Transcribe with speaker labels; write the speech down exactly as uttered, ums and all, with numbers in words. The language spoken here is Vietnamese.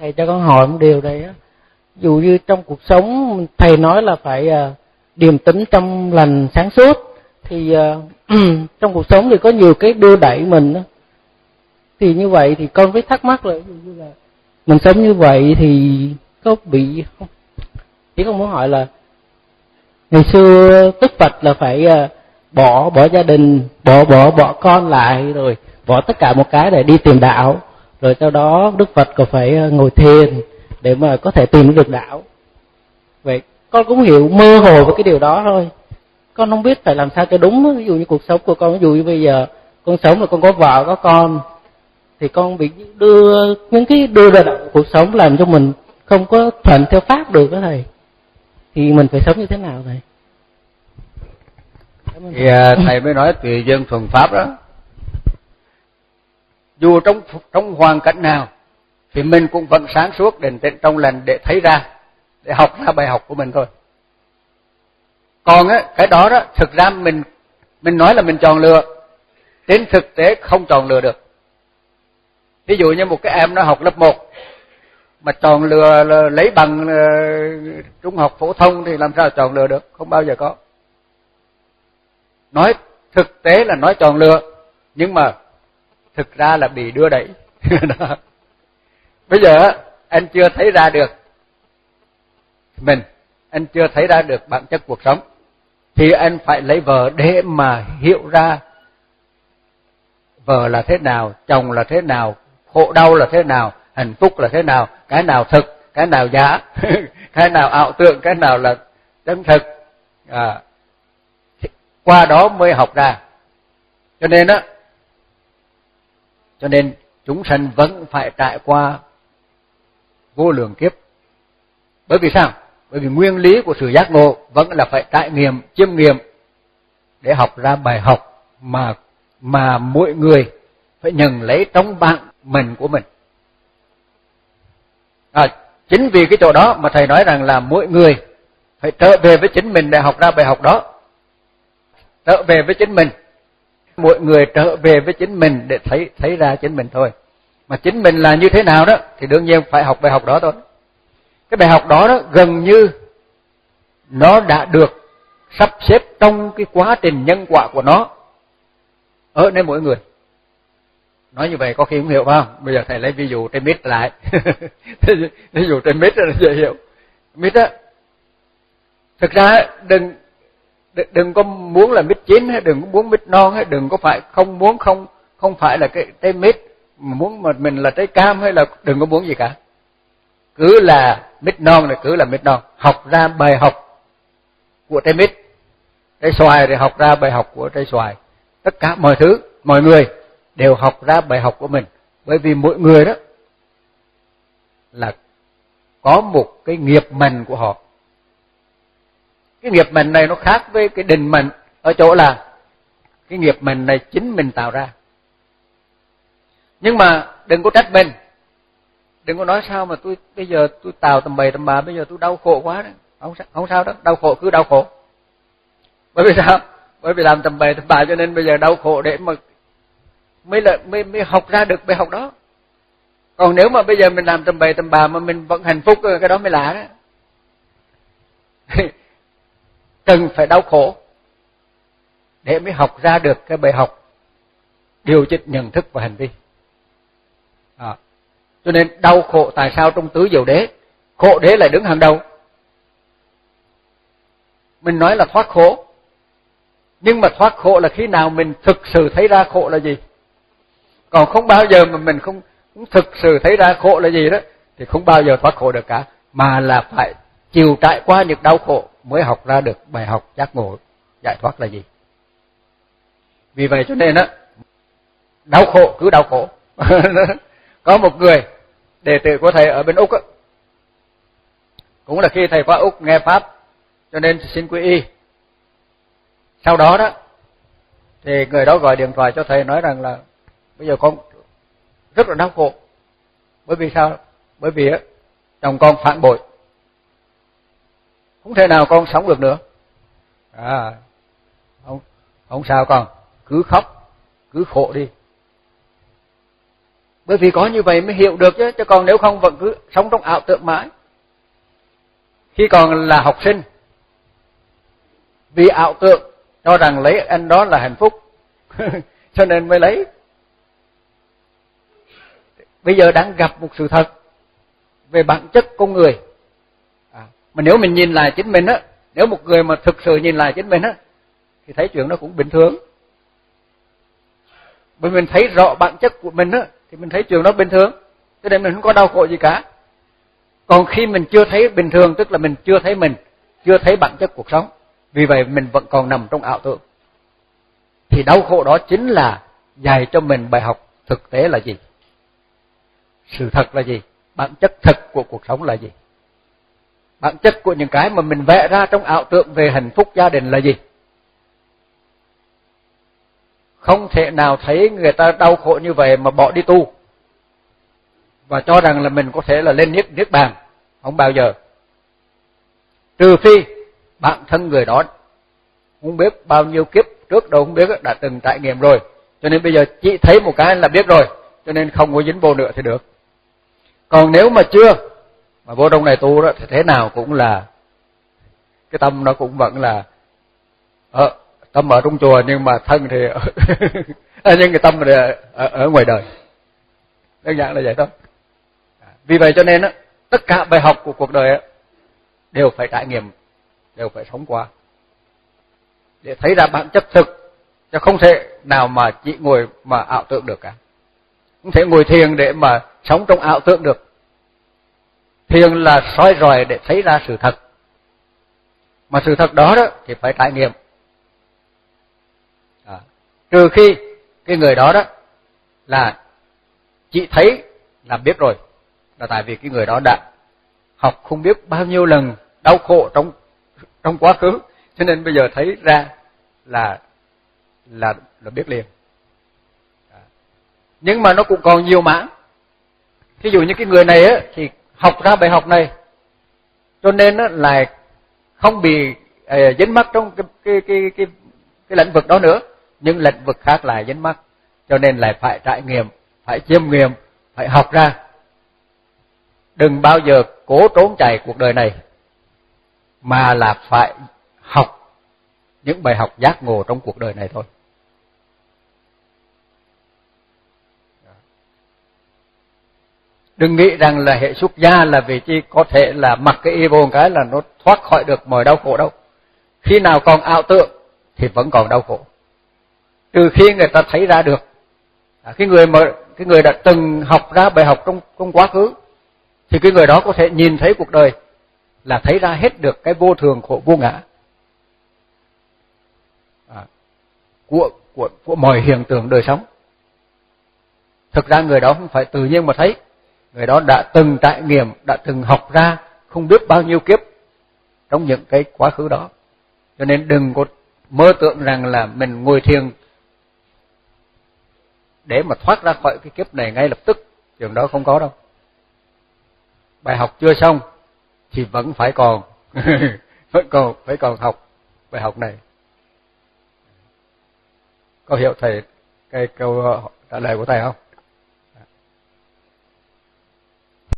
Speaker 1: thầy cho con hỏi một điều đây á. Dù như trong cuộc sống thầy nói là phải uh, điềm tĩnh, trong lành, sáng suốt, thì uh, trong cuộc sống thì có nhiều cái đưa đẩy mình đó. Thì như vậy thì con mới thắc mắc là, như là mình sống như vậy thì có bị không? Chỉ con muốn hỏi là ngày xưa Đức Phật là phải uh, bỏ bỏ gia đình, bỏ bỏ bỏ con lại, rồi bỏ tất cả một cái để đi tìm đạo, rồi sau đó Đức Phật còn phải ngồi thiền để mà có thể tìm được đạo. Vậy con cũng hiểu mơ hồ về cái điều đó thôi. Con không biết phải làm sao cho đúng. Ví dụ như cuộc sống của con, ví dụ như bây giờ con sống là con có vợ có con, thì con bị đưa những cái đưa ra cuộc sống làm cho mình không có thuận theo pháp được đó thầy. Thì mình phải sống như thế nào thầy?
Speaker 2: Thì thầy mới nói tùy duyên thuần pháp đó. Dù trong trong hoàn cảnh nào thì mình cũng vẫn sáng suốt, định tĩnh, trong lành để thấy ra, để học ra bài học của mình thôi. Còn á, cái đó đó thực ra mình mình nói là mình chọn lựa, trên thực tế không chọn lựa được. Ví dụ như một cái em nó học lớp một mà chọn lựa lấy bằng trung học phổ thông thì làm sao chọn lựa được, không bao giờ có. Nói thực tế là nói chọn lựa, nhưng mà thực ra là bị đưa đẩy. Bây giờ anh chưa thấy ra được mình, anh chưa thấy ra được bản chất cuộc sống, thì anh phải lấy vợ để mà hiểu ra vợ là thế nào, chồng là thế nào, khổ đau là thế nào, hạnh phúc là thế nào, cái nào thực, cái nào giả, cái nào ảo tưởng, cái nào là chân thực. À, qua đó mới học ra. Cho nên á, cho nên chúng sanh vẫn phải trải qua vô lượng kiếp. Bởi vì sao? Bởi vì nguyên lý của sự giác ngộ vẫn là phải trải nghiệm, chiêm nghiệm để học ra bài học mà mà mỗi người phải nhận lấy trong bản mình của mình. À, chính vì cái chỗ đó mà thầy nói rằng là mỗi người phải trở về với chính mình để học ra bài học đó. Trở về với chính mình. Mỗi người trở về với chính mình để thấy thấy ra chính mình thôi. Mà chính mình là như thế nào đó thì đương nhiên phải học bài học đó thôi. Cái bài học đó đó gần như nó đã được sắp xếp trong cái quá trình nhân quả của nó ở nơi mỗi người. Nói như vậy có khi không hiểu phải không? Bây giờ thầy lấy ví dụ trên mít lại. Ví dụ trên mít là dễ hiểu. Mít á, thực ra đừng đừng có muốn là mít chín hay đừng có muốn mít non hay đừng có phải không muốn không không phải là cái trái mít, mà muốn mà mình là trái cam hay là đừng có muốn gì cả. Cứ là mít non là cứ là mít non, học ra bài học của trái mít. Trái xoài thì học ra bài học của trái xoài. Tất cả mọi thứ, mọi người đều học ra bài học của mình, bởi vì mỗi người đó là có một cái nghiệp mệnh của họ. Cái nghiệp mệnh này nó khác với cái định mệnh ở chỗ là cái nghiệp mệnh này chính mình tạo ra. Nhưng mà đừng có trách mình, đừng có nói sao mà tôi bây giờ tôi tạo tầm bậy tầm bạ, bây giờ tôi đau khổ quá đấy. Không không sao đó, đau khổ cứ đau khổ. Bởi vì sao? Bởi vì làm tầm bậy tầm bạ cho nên bây giờ đau khổ để mà mới là mới mới học ra được bài học đó. Còn nếu mà bây giờ mình làm tầm bậy tầm bạ mà mình vẫn hạnh phúc, cái đó mới lạ đó. Cần phải đau khổ để mới học ra được cái bài học điều chỉnh nhận thức và hành vi. À, cho nên đau khổ tại sao trong tứ diệu đế khổ đế lại đứng hàng đầu? Mình nói là thoát khổ, nhưng mà thoát khổ là khi nào mình thực sự thấy ra khổ là gì. Còn không bao giờ mà mình không, không thực sự thấy ra khổ là gì đó thì không bao giờ thoát khổ được cả, mà là phải chịu trải qua những đau khổ mới học ra được bài học giác ngộ giải thoát là gì. Vì vậy cho nên á, đau khổ cứ đau khổ. Có một người đệ tử của thầy ở bên Úc á, cũng là khi thầy qua Úc nghe pháp cho nên xin quy y. Sau đó đó thì người đó gọi điện thoại cho thầy nói rằng là bây giờ con rất là đau khổ. Bởi vì sao? Bởi vì á, chồng con phản bội, không thể nào con sống được nữa. À, không, không sao con, cứ khóc, cứ khổ đi. Bởi vì có như vậy mới hiểu được chứ, chứ còn nếu không vẫn cứ sống trong ảo tưởng mãi. Khi còn là học sinh, vì ảo tưởng cho rằng lấy anh đó là hạnh phúc cho nên mới lấy. Bây giờ đang gặp một sự thật về bản chất con người. À, mà nếu mình nhìn lại chính mình á, nếu một người mà thực sự nhìn lại chính mình á, thì thấy chuyện đó cũng bình thường. Bởi mình thấy rõ bản chất của mình á, thì mình thấy chuyện đó bình thường, cho nên mình không có đau khổ gì cả. Còn khi mình chưa thấy bình thường, tức là mình chưa thấy mình, chưa thấy bản chất cuộc sống, vì vậy mình vẫn còn nằm trong ảo tưởng. Thì đau khổ đó chính là dạy cho mình bài học thực tế là gì, sự thật là gì, bản chất thực của cuộc sống là gì, bản chất của những cái mà mình vẽ ra trong ảo tưởng về hạnh phúc gia đình là gì. Không thể nào thấy người ta đau khổ như vậy mà bỏ đi tu và cho rằng là mình có thể là lên niết niết bàn, không bao giờ. Trừ phi bản thân người đó không biết bao nhiêu kiếp trước đâu không biết đã từng trải nghiệm rồi, cho nên bây giờ chỉ thấy một cái là biết rồi, cho nên không có dính vô nữa thì được. Còn nếu mà chưa mà vô trong này tu đó thì thế nào cũng là cái tâm nó cũng vẫn là ờ, tâm ở trong chùa nhưng mà thân thì ở, nhưng cái tâm thì ở, ở, ở ngoài đời. Đơn giản là vậy thôi. Vì vậy cho nên á, tất cả bài học của cuộc đời á, đều phải trải nghiệm, đều phải sống qua để thấy ra bản chất thực, chứ không thể nào mà chỉ ngồi mà ảo tưởng được cả. Không thể ngồi thiền để mà sống trong ảo tưởng được. Thiền là soi rọi để thấy ra sự thật, mà sự thật đó đó thì phải trải nghiệm. À, trừ khi cái người đó đó là chỉ thấy là biết rồi, là tại vì cái người đó đã học không biết bao nhiêu lần đau khổ trong trong quá khứ, cho nên bây giờ thấy ra là là là biết liền. À, nhưng mà nó cũng còn nhiều mảng. Ví dụ như cái người này á thì học ra bài học này, cho nên á là không bị à, dính mắc trong cái cái cái cái cái lĩnh vực đó nữa, nhưng lĩnh vực khác lại dính mắc, cho nên lại phải trải nghiệm, phải chiêm nghiệm, phải học ra. Đừng bao giờ cố trốn chạy cuộc đời này, mà là phải học những bài học giác ngộ trong cuộc đời này thôi. Đừng nghĩ rằng là hệ xuất gia là vì chi có thể là mặc cái y vô một cái là nó thoát khỏi được mọi đau khổ đâu. Khi nào còn ảo tưởng thì vẫn còn đau khổ. Trừ khi người ta thấy ra được. À, cái người mà cái người đã từng học ra bài học trong trong quá khứ thì cái người đó có thể nhìn thấy cuộc đời là thấy ra hết được cái vô thường khổ vô ngã à, của của của mọi hiện tượng đời sống. Thực ra người đó không phải tự nhiên mà thấy, người đó đã từng trải nghiệm, đã từng học ra không biết bao nhiêu kiếp trong những cái quá khứ đó. Cho nên đừng có mơ tưởng rằng là mình ngồi thiền để mà thoát ra khỏi cái kiếp này ngay lập tức, chuyện đó không có đâu. Bài học chưa xong thì vẫn phải còn vẫn còn phải còn học bài học này. Có hiểu thầy cái câu trả lời của thầy không?